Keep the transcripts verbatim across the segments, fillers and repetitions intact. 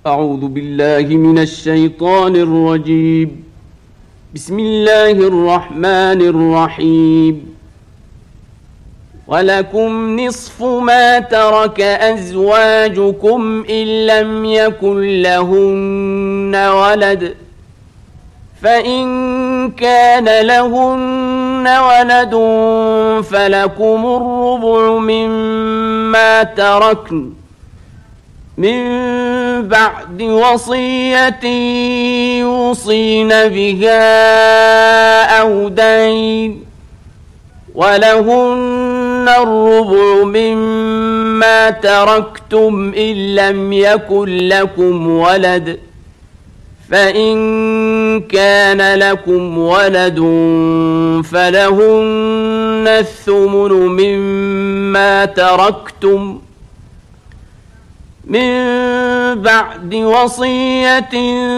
أعوذ بالله من الشيطان الرجيم. بسم الله الرحمن الرحيم. ولكم نصف ما ترك أزواجكم إن لم يكن لهن ولد، فإن كان لهن ولد فلكم الربع مما تركن من بعد وصية يوصين بها أو دين، ولهن الربع مما تركتم إن لم يكن لكم ولد، فإن كان لكم ولد فلهن الثمن مما تركتم من بعد وصية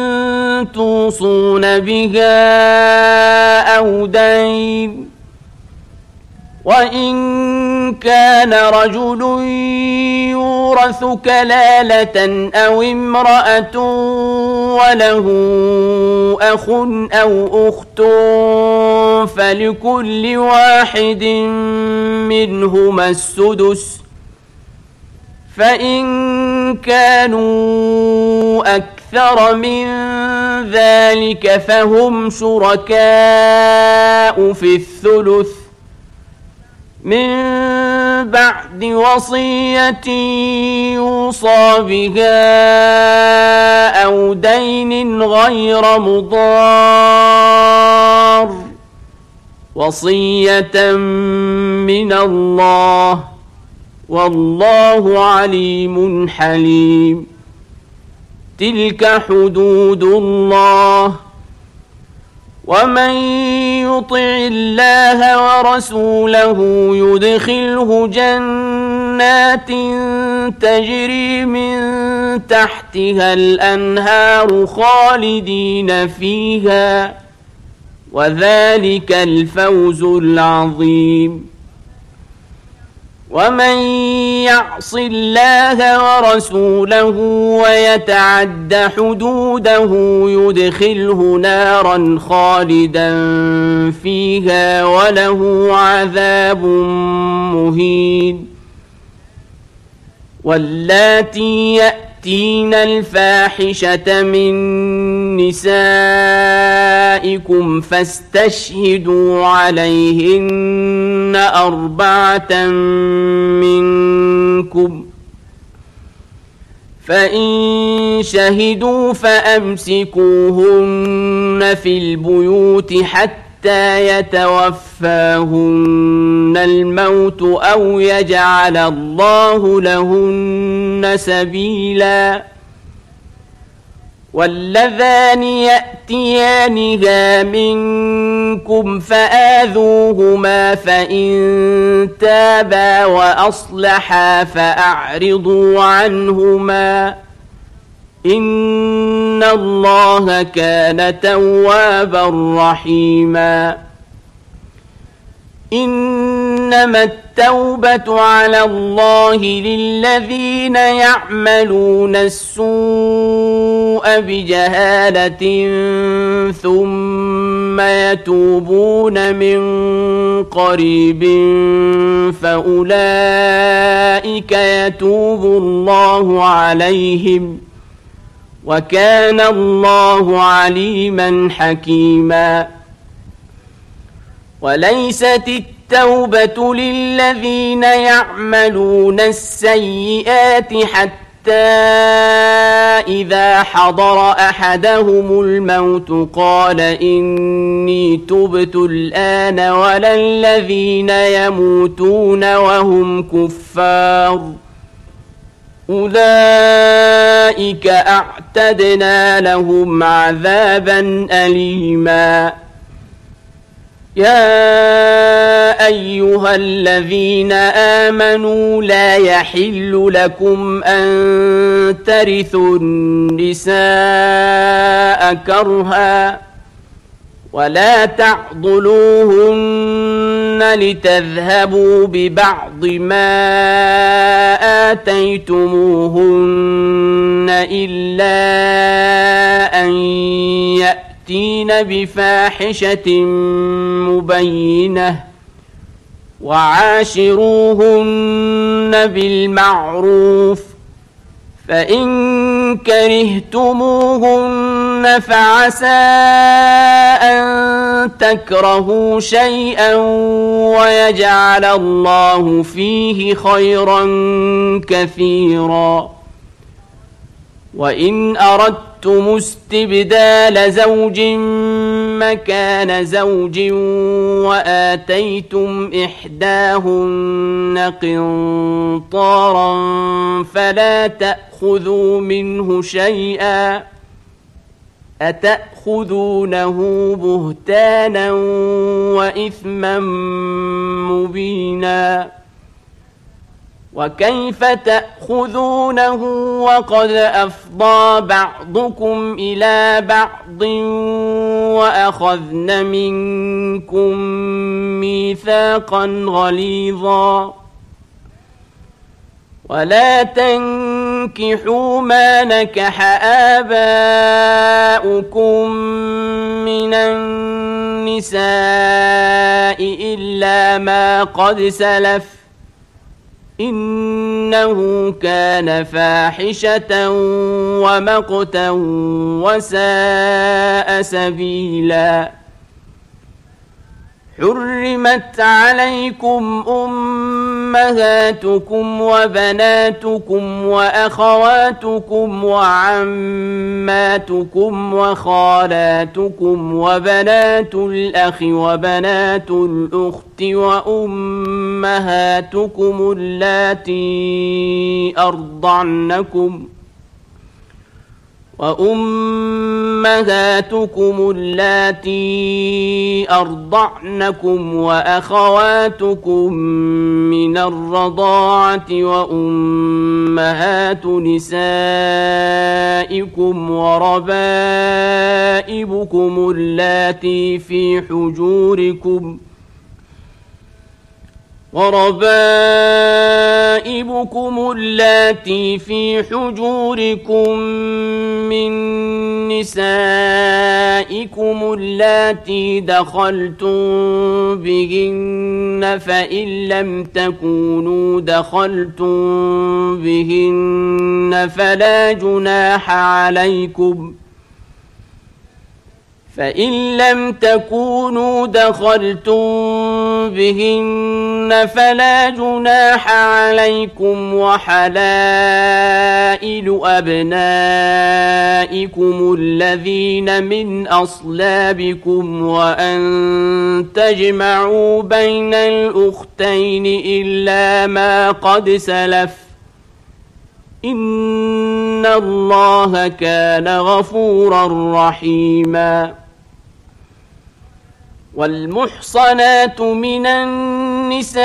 توصون بها أو دين. وإن كان رجل يورث كلالة أو امرأة وله أخ أو أخت فلكل واحد منهما السدس، فإن كانوا أكثر من ذلك فهم شركاء في الثلث من بعد وصية يوصى بها أو دين غير مضار، وصية من الله، والله عليم حليم. تلك حدود الله، ومن يطع الله ورسوله يدخله جنات تجري من تحتها الأنهار خالدين فيها، وذلك الفوز العظيم. ومن يعص الله ورسوله ويتعد حدوده يدخله نارا خالدا فيها وله عذاب مهين. واللاتي يأتين الفاحشة من نسائكم فاستشهدوا عليهن أربعة منكم، فإن شهدوا فأمسكوهن في البيوت حتى يتوفاهن الموت أو يجعل الله لهن سبيلا. واللذان يأتيانها منكم فآذوهما فإن تابا وأصلحا فأعرضوا عنهما، إن الله كان توابا رحيما. إنما التوبة على الله للذين يعملون السوء بجهالة ثم يتوبون من قريب فأولئك يتوب الله عليهم، وكان الله عليما حكيما. وليست التوبة للذين يعملون السيئات حتى إذا حضر أحدهم الموت قال إني تبت الآن، ولا الذين يموتون وهم كفار أولئك أعتدنا لهم عذابا أليما. يا أيها الذين آمنوا لا يحل لكم أن ترثوا النساء كرها ولا تعضلوهن لتذهبوا ببعض ما آتيتموهن إلا أن يأتين بفاحشة مبينة وعاشروهن بالمعروف فإن كرهتموهن فعسى أن تكرهوا شيئا ويجعل الله فيه خيرا كثيرا وإن أردتم استبدال زوج مكان زوج وآتيتم إحداهن قنطارا فلا تأخذوا منه شيئا أتأخذونه بهتانا وإثما مبينا وكيف تأخذونه وقد أفضى بعضكم إلى بعض وأخذن منكم ميثاقا غليظا ولا تنكحوا ما نكح آباؤكم من النساء إلا ما قد سلف إنه كان فاحشة ومقتا وساء سبيلا حرمت عليكم أمهاتكم وبناتكم وأخواتكم وعماتكم وخالاتكم وبنات الأخ وبنات الأخت وأمهاتكم اللاتي أرضعنكم وأمهاتكم اللاتي أرضعنكم وأخواتكم من الرضاعة وأمهات نسائكم وربائبكم اللاتي في حجوركم وربائبكم اللاتي في حجوركم من نسائكم اللاتي دخلتم بهن فإن لم تكونوا دخلتم بهن فلا جناح عليكم فإن لم تكونوا دخلتم بهن فلا جناح عليكم وحلائل أبنائكم الذين من أصلابكم وأن تجمعوا بين الأختين إلا ما قد سلف إن الله كان غفورا رحيما والمحصنات من النساء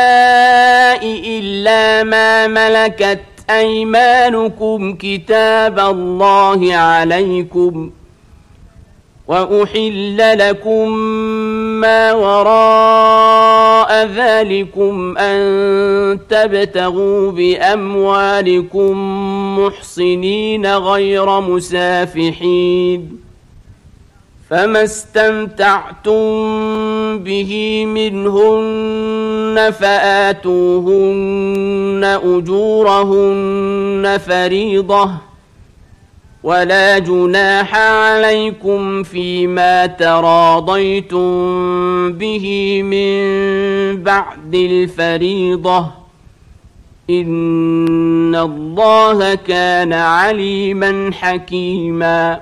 إلا ما ملكت أيمانكم كتاب الله عليكم وأحل لكم ما وراء ذلكم أن تبتغوا بأموالكم محصنين غير مسافحين فما استمتعتم به منهن فآتوهن أجورهن فريضة ولا جناح عليكم فيما تراضيتم به من بعد الفريضة إن الله كان عليما حكيما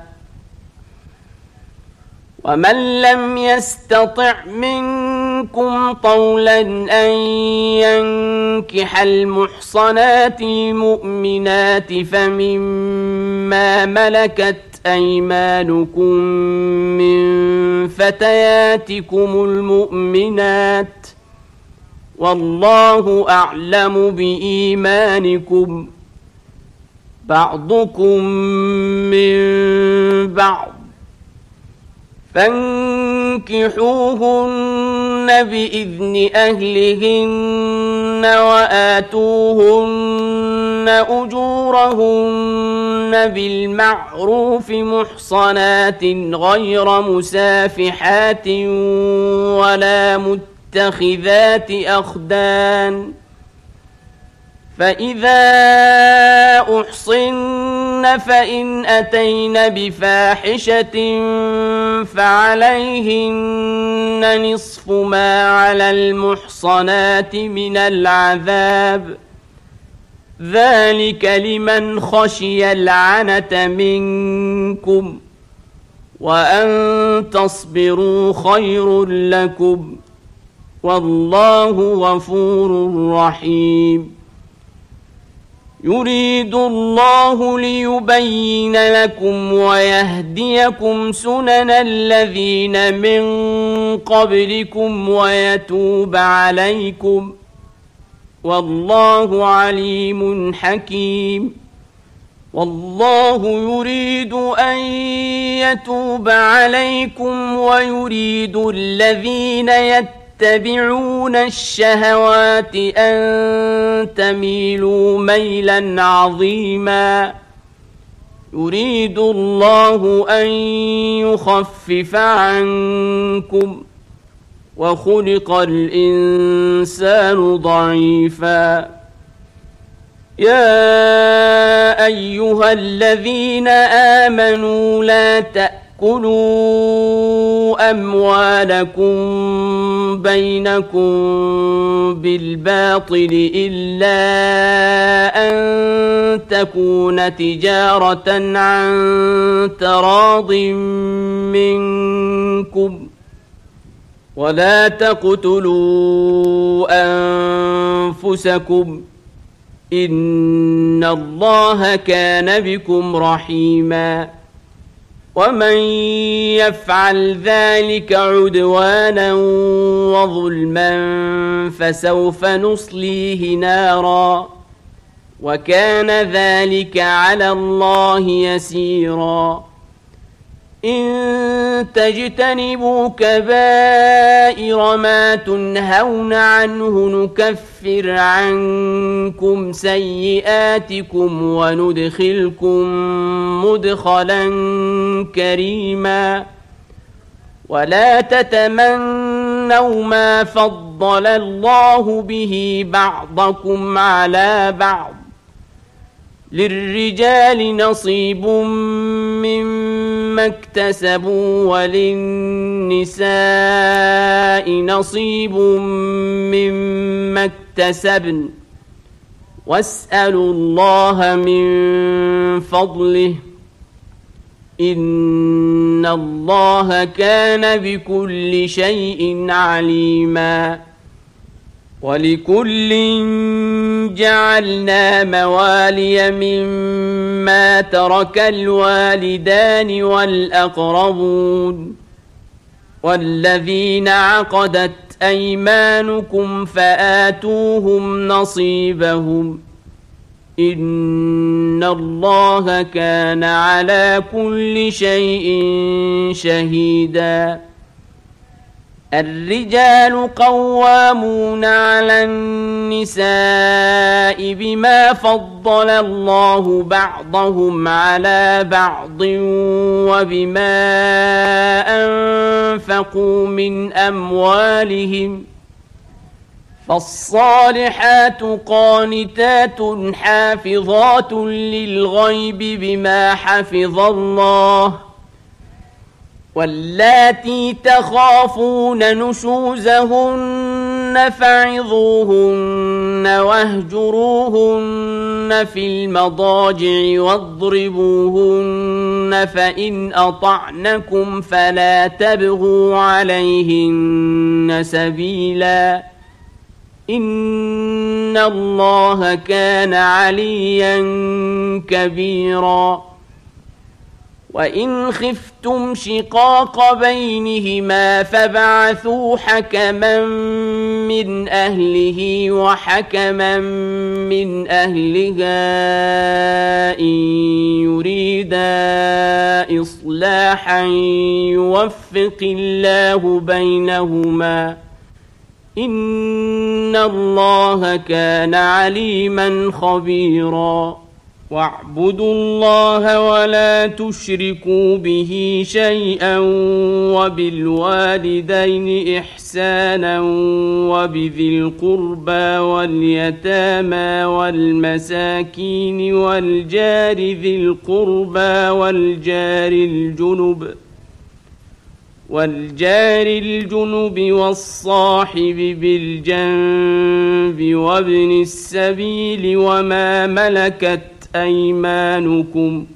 ومن لم يستطع منكم طولا أن ينكح المحصنات المؤمنات فمما ملكت أيمانكم من فتياتكم المؤمنات والله أعلم بإيمانكم بعضكم من بعض فانكحوهن بإذن أهلهن وآتوهن أجورهن بالمعروف محصنات غير مسافحات ولا متخذات أخدان فإذا أحصن فإن أتين بفاحشة فعليهن نصف ما على المحصنات من العذاب ذلك لمن خشي العنة منكم وأن تصبروا خير لكم والله غفور رحيم يريد الله ليبين لكم ويهديكم سنن الذين من قبلكم ويتوب عليكم والله عليم حكيم والله يريد أن يتوب عليكم ويريد الذين يتبعون يتبعون الشهوات أن تميلوا ميلا عظيما يريد الله أن يخفف عنكم وخلق الإنسان ضعيفا يا أيها الذين آمنوا لا تأكلوا كلوا أموالكم بينكم بالباطل إلا أن تكون تجارة عن تراض منكم ولا تقتلوا أنفسكم إن الله كان بكم رحيما ومن يفعل ذلك عدوانا وظلما فسوف نصليه نارا وكان ذلك على الله يسيرا إن تجتنبوا كبائر ما تنهون عنه نكفر عنكم سيئاتكم وندخلكم مدخلا كريما ولا تتمنوا ما فضل الله به بعضكم على بعض للرجال نصيب مما اكتسبوا وللنساء نصيب مما اكتسبن واسألوا الله من فضله إن الله كان بكل شيء عليما ولكل جعلنا موالي مما ترك الوالدان والأقربون والذين عقدت أيمانكم فآتوهم نصيبهم إن الله كان على كل شيء شهيدا الرجال قوامون على النساء بما فضل الله بعضهم على بعض وبما أنفقوا من أموالهم فالصالحات قانتات حافظات للغيب بما حفظ الله واللاتي تخافون نشوزهن فعظوهن واهجروهن في المضاجع واضربوهن فإن أطعنكم فلا تبغوا عليهن سبيلا إن الله كان عليا كبيرا وإن خفتم شقاق بينهما فبعثوا حكما من أهله وحكما من أهلها إن يريدا إصلاحا يوفق الله بينهما إن الله كان عليما خبيرا واعبدوا الله ولا تشركوا به شيئا وبالوالدين إحسانا وبذي القربى واليتامى والمساكين والجار ذي القربى والجار الجنب والجار الجنب والصاحب بالجنب وابن السبيل وما ملكت أيمانكم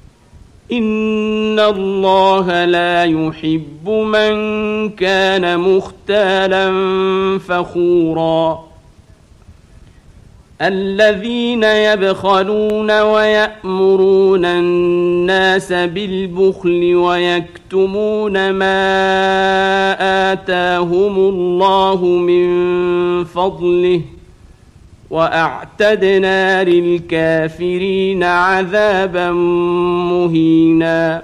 إن الله لا يحب من كان مختالا فخورا الذين يبخلون ويأمرون الناس بالبخل ويكتمون ما آتاهم الله من فضله وأعتدنا للكافرين عذابا مهينا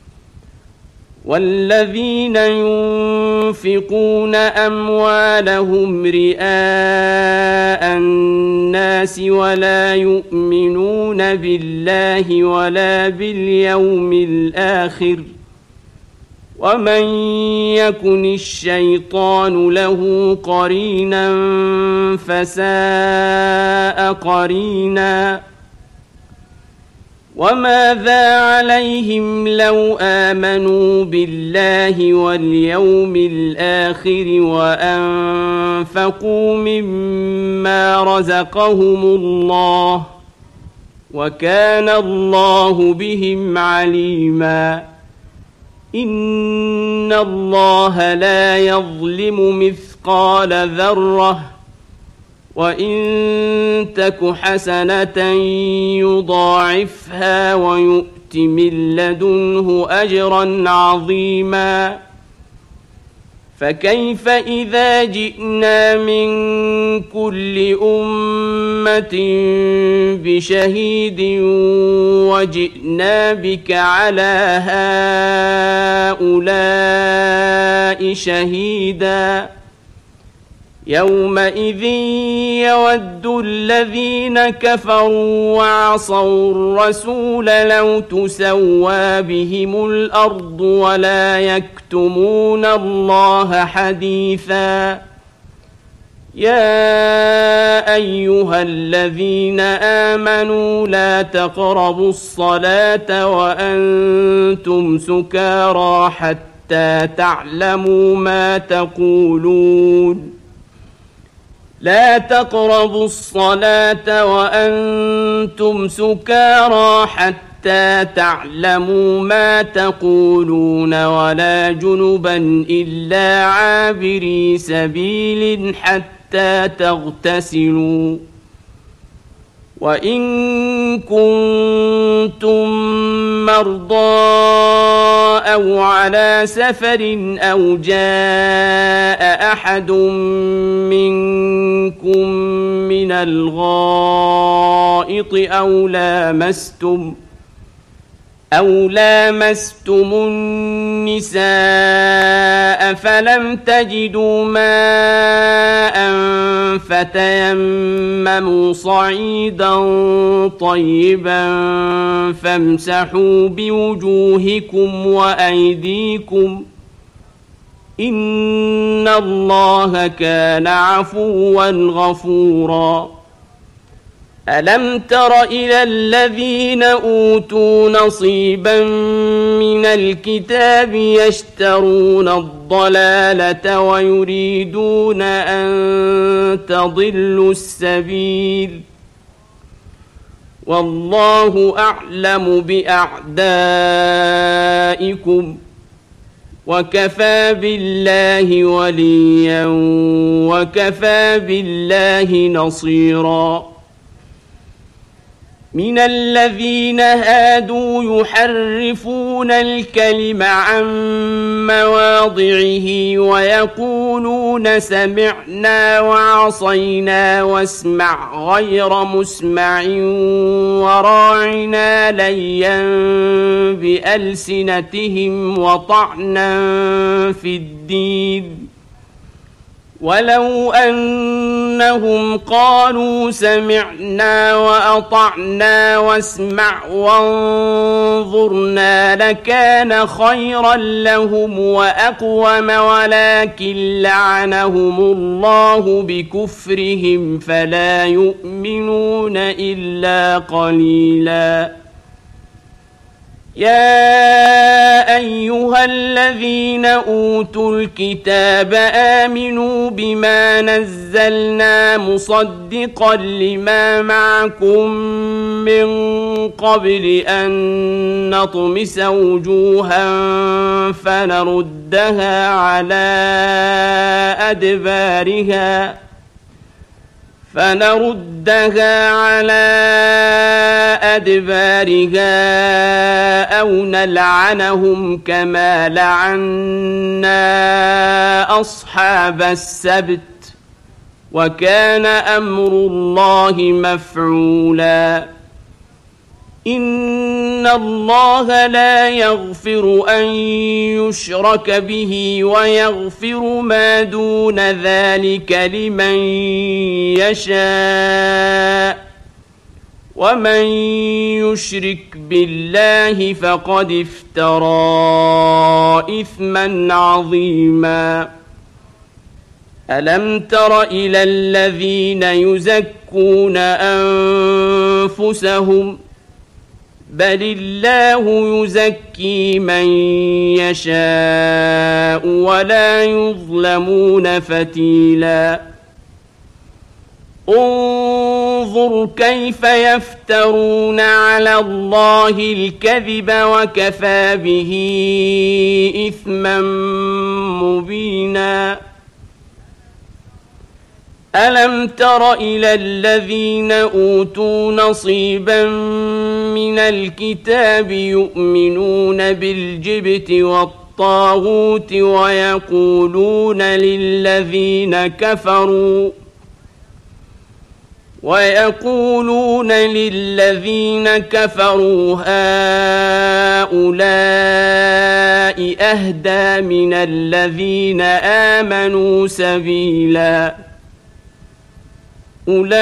والذين ينفقون أموالهم رئاء الناس ولا يؤمنون بالله ولا باليوم الآخر ومن يكن الشيطان له قرينا فساء قرينا وماذا عليهم لو آمنوا بالله واليوم الآخر وأنفقوا مما رزقهم الله وكان الله بهم عليما إن الله لا يظلم مثقال ذرة وإن تك حسنة يضاعفها ويؤت من لدنه أجرا عظيما فكيف إذا جئنا من كل أمة بشهيد وجئنا بك على هؤلاء شهيدا يومئذ يود الذين كفروا وعصوا الرسول لو تسوى بهم الأرض ولا يكتمون الله حديثا يا أيها الذين آمنوا لا تقربوا الصلاة وأنتم سكارى حتى تعلموا ما تقولون لا تقربوا الصلاة وأنتم سكارى حتى تعلموا ما تقولون ولا جنبا إلا عابري سبيل حتى تغتسلوا وإن كنتم مرضى أو على سفر أو جاء أحد منكم من الغائط أو لامستم أو لامستم النساء فلم تجدوا ماء فتيمموا صعيدا طيبا فامسحوا بوجوهكم وأيديكم إن الله كان عفوا غفورا ألم تر إلى الذين أوتوا نصيبا من الكتاب يشترون الضلالة ويريدون أن تضلوا السبيل والله أعلم بأعدائكم وكفى بالله وليا وكفى بالله نصيرا من الذين هادوا يحرفون الكلم عن مواضعه ويقولون سمعنا وعصينا واسمع غير مسمع وراعنا ليا بألسنتهم وطعنا في الدين ولو أنهم قالوا سمعنا وأطعنا واسمع وانظرنا لكان خيرا لهم وأقوم ولكن لعنهم الله بكفرهم فلا يؤمنون إلا قليلا. يا أيها الذين أوتوا الكتاب آمنوا بما نزلنا مصدقا لما معكم من قبل أن نطمس وجوها فنردها على أدبارها فنردها على أدبارها أو نلعنهم كما لعنا أصحاب السبت وكان أمر الله مفعولا. إن الله لا يغفر أن يشرك به ويغفر ما دون ذلك لمن يشاء ومن يشرك بالله فقد افترى إثما عظيما. ألم تر إلى الذين يزكون أنفسهم بل الله يزكي من يشاء ولا يظلمون فتيلا. انظر كيف يفترون على الله الكذب وكفى به إثما مبينا. ألم تر إلى الذين أوتوا نصيبا من الكتاب يؤمنون بالجبت والطاغوت ويقولون للذين كفروا ويقولون للذين كفروا هؤلاء أهدى من الذين آمنوا سبيلا. أولئك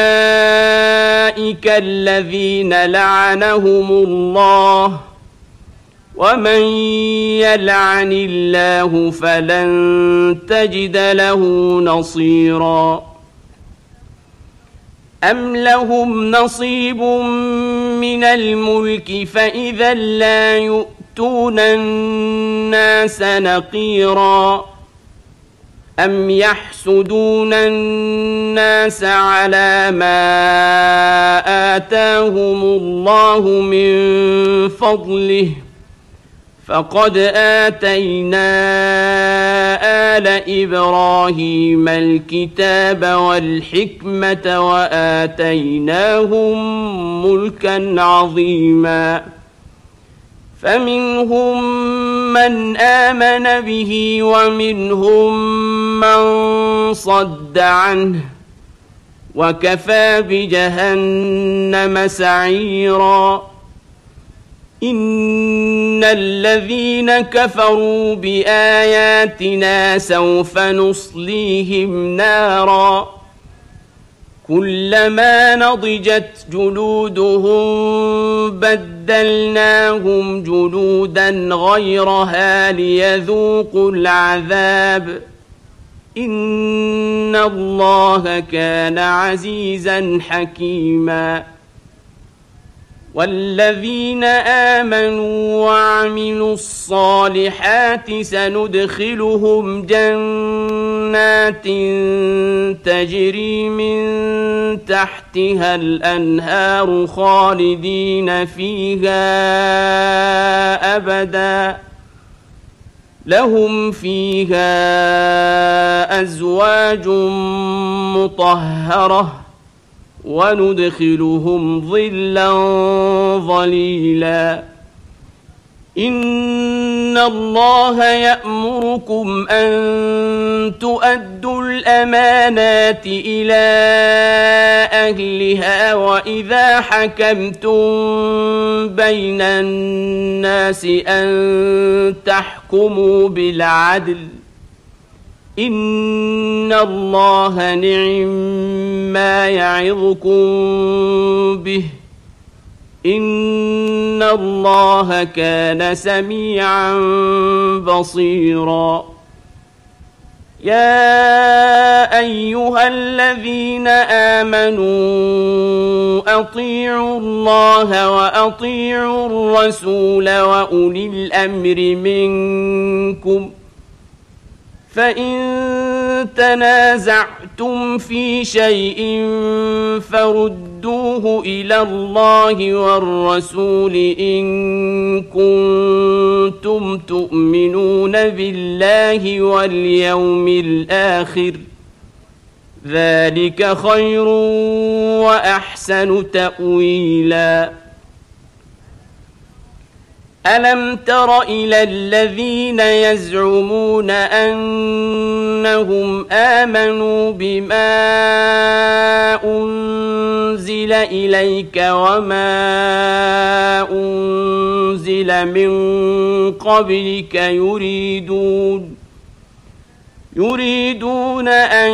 الذين لعنهم الله ومن يلعن الله فلن تجد له نصيرا. أم لهم نصيب من الملك فإذا لا يؤتون الناس نقيرا. أم يحسدون الناس على ما آتاهم الله من فضله فقد آتينا آل إبراهيم الكتاب والحكمة وآتيناهم ملكا عظيما. فمنهم من آمن به ومنهم من صد عنه وكفى بجهنم سعيرا. إن الذين كفروا بآياتنا سوف نصليهم نارا كلما نضجت جلودهم بدلناهم جلودا غيرها ليذوقوا العذاب إن الله كان عزيزا حكيما. والذين آمنوا وعملوا الصالحات سندخلهم جنات تجري من تحتها الأنهار خالدين فيها أبدا لهم فيها أزواج مطهرة وندخلهم ظلا ظليلا. إن الله يأمركم أن تؤدوا الأمانات إلى أهلها وإذا حكمتم بين الناس أن تحكموا بالعدل إن الله نعم ما يعظكم به إن الله كان سميعا بصيرا يا أيها الذين آمنوا أطيعوا الله وأطيعوا الرسول وأولي الأمر منكم فإن تنازعتم في شيء فردوه إلى الله والرسول إن كنتم تؤمنون بالله واليوم الآخر ذلك خير وأحسن تأويلا ألم تر إلى الذين يزعمون أنهم آمنوا بما أنزل إليك وما أنزل من قبلك يريدون يريدون أن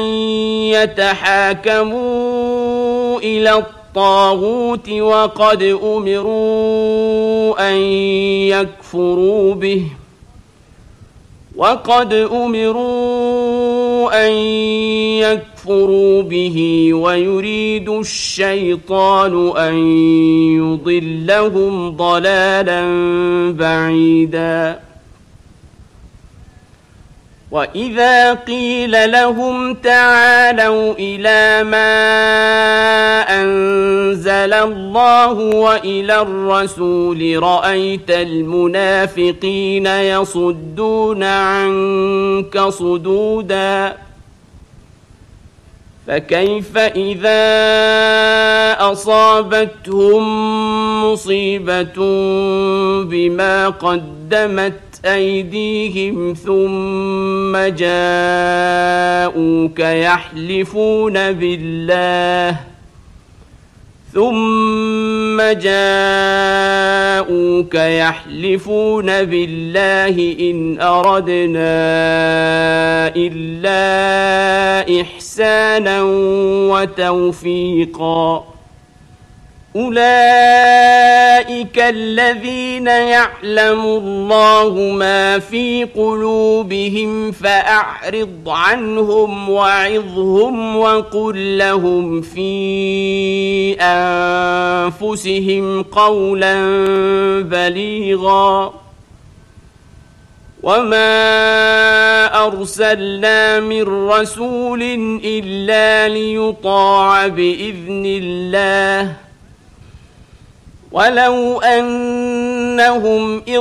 يتحاكموا إلى الطاغوت وقد أمروا أن يكفروا به وقد أمروا أن يكفروا به ويريد الشيطان أن يضلهم ضلالا بعيدا وإذا قيل لهم تعالوا إلى ما أنزل الله وإلى الرسول رأيت المنافقين يصدون عنك صدودا فكيف إذا أصابتهم مصيبة بما قدمت أيديهم ثم جاءوك يحلفون بالله ثم جاءوك يحلفون بالله إن أردنا إلا إحسانا وتوفيقا أولئك الذين يعلم الله ما في قلوبهم فأعرض عنهم وعظهم وقل لهم في أنفسهم قولا بليغا وما أرسلنا من رسول إلا ليطاع بإذن الله ولو أنهم إذ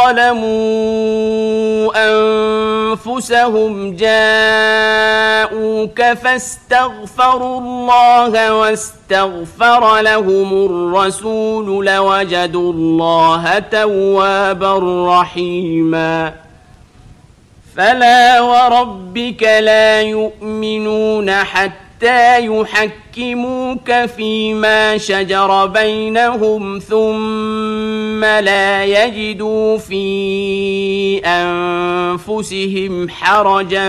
ظلموا أنفسهم جاءوك فاستغفروا الله واستغفر لهم الرسول لوجدوا الله توابا رحيما فلا وربك لا يؤمنون حتى حتى يحكموك فيما شجر بينهم ثم لا يجدوا في أنفسهم حرجا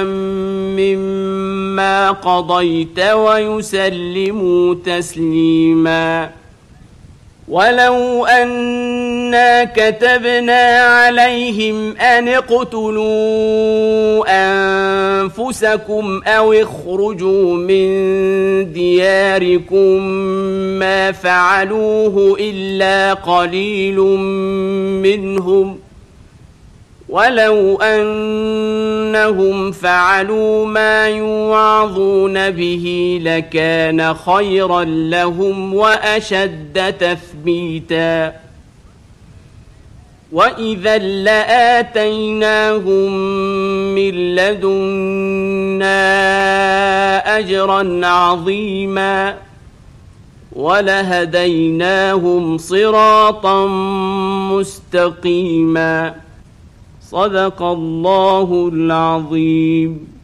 مما قضيت ويسلموا تسليما ولو أنا كتبنا عليهم أن اقتلوا أنفسكم أو اخرجوا من دياركم ما فعلوه إلا قليل منهم ولو أنهم فعلوا ما يوعظون به لكان خيرا لهم وأشد تثبيتا وإذا لآتيناهم من لدنا أجرا عظيما ولهديناهم صراطا مستقيما صدق الله العظيم.